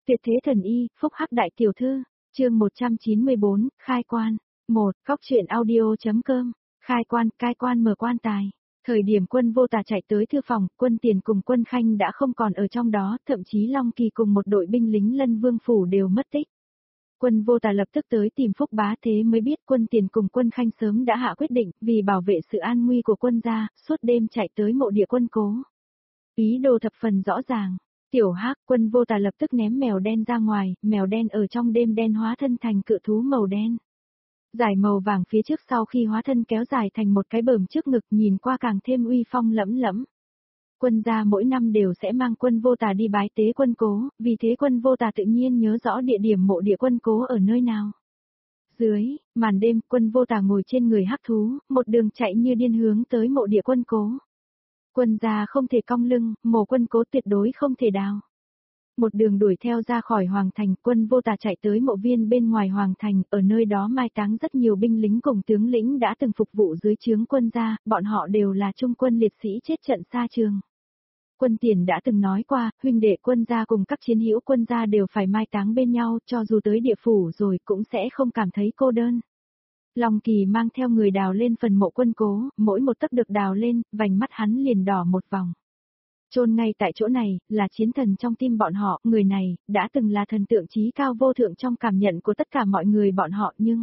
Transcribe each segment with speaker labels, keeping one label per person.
Speaker 1: Tuyệt thế thần y, phúc hắc đại tiểu thư, chương 194, khai quan. 1. Cóc truyện audio.com, cai quan mở quan tài. Thời điểm Quân Vô Tà chạy tới thư phòng, Quân Tiền cùng Quân Khanh đã không còn ở trong đó, thậm chí Long Kỳ cùng một đội binh lính Lân Vương Phủ đều mất tích. Quân Vô Tà lập tức tới tìm Phúc Bá, thế mới biết Quân Tiền cùng Quân Khanh sớm đã hạ quyết định, vì bảo vệ sự an nguy của quân gia, suốt đêm chạy tới mộ địa quân cố. Ý đồ thập phần rõ ràng. Tiểu Hắc, Quân Vô Tà lập tức ném mèo đen ra ngoài, mèo đen ở trong đêm đen hóa thân thành cự thú màu đen. Dải màu vàng phía trước sau khi hóa thân kéo dài thành một cái bờm trước ngực, nhìn qua càng thêm uy phong lẫm lẫm. Quân gia mỗi năm đều sẽ mang Quân Vô Tà đi bái tế quân cố, vì thế Quân Vô Tà tự nhiên nhớ rõ địa điểm mộ địa quân cố ở nơi nào. Dưới màn đêm, Quân Vô Tà ngồi trên người hắc thú, một đường chạy như điên hướng tới mộ địa quân cố. Quân gia không thể cong lưng, mộ quân cố tuyệt đối không thể đào. Một đường đuổi theo ra khỏi Hoàng Thành, Quân Vô Tà chạy tới mộ viên bên ngoài Hoàng Thành, ở nơi đó mai táng rất nhiều binh lính cùng tướng lĩnh đã từng phục vụ dưới trướng quân gia, bọn họ đều là trung quân liệt sĩ chết trận xa trường. Quân Tiền đã từng nói qua, huynh đệ quân gia cùng các chiến hữu quân gia đều phải mai táng bên nhau, cho dù tới địa phủ rồi cũng sẽ không cảm thấy cô đơn. Long Kỳ mang theo người đào lên phần mộ quân cố, mỗi một tấc được đào lên, vành mắt hắn liền đỏ một vòng. Chôn ngay tại chỗ này, là chiến thần trong tim bọn họ, người này, đã từng là thần tượng chí cao vô thượng trong cảm nhận của tất cả mọi người bọn họ, nhưng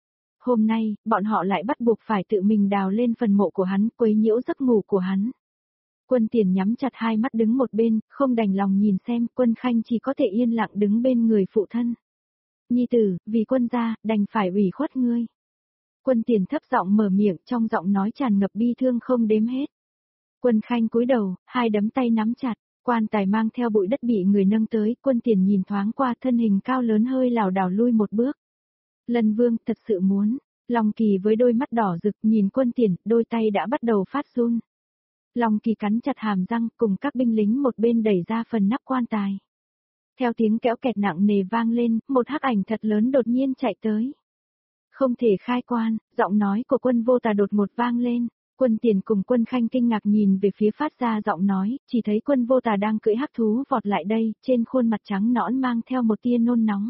Speaker 1: hôm nay, bọn họ lại bắt buộc phải tự mình đào lên phần mộ của hắn, quấy nhiễu giấc ngủ của hắn. Quân Tiền nhắm chặt hai mắt đứng một bên, không đành lòng nhìn xem, Quân Khanh chỉ có thể yên lặng đứng bên người phụ thân. Nhi tử, vì quân gia, đành phải ủy khuất ngươi. Quân Tiền thấp giọng mở miệng, trong giọng nói tràn ngập bi thương không đếm hết. Quân Khanh cúi đầu, hai đấm tay nắm chặt, quan tài mang theo bụi đất bị người nâng tới, Quân Tiền nhìn thoáng qua thân hình cao lớn hơi lảo đảo lui một bước. Lân Vương thật sự muốn, Long Kỳ với đôi mắt đỏ rực nhìn Quân Tiền, đôi tay đã bắt đầu phát run. Long Kỳ cắn chặt hàm răng cùng các binh lính một bên đẩy ra phần nắp quan tài. Theo tiếng kéo kẹt nặng nề vang lên, một hắc ảnh thật lớn đột nhiên chạy tới. Không thể khai quan, giọng nói của Quân Vô Tà đột ngột vang lên. Quân Tiền cùng Quân Khanh kinh ngạc nhìn về phía phát ra giọng nói, chỉ thấy Quân Vô Tà đang cưỡi hắc thú vọt lại đây, trên khuôn mặt trắng nõn mang theo một tia nôn nóng.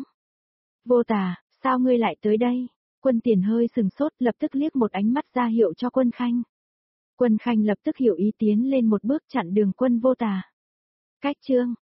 Speaker 1: Vô Tà, sao ngươi lại tới đây? Quân Tiền hơi sừng sốt, lập tức liếc một ánh mắt ra hiệu cho Quân Khanh. Quân Khanh lập tức hiểu ý tiến lên một bước chặn đường Quân Vô Tà. Cách chương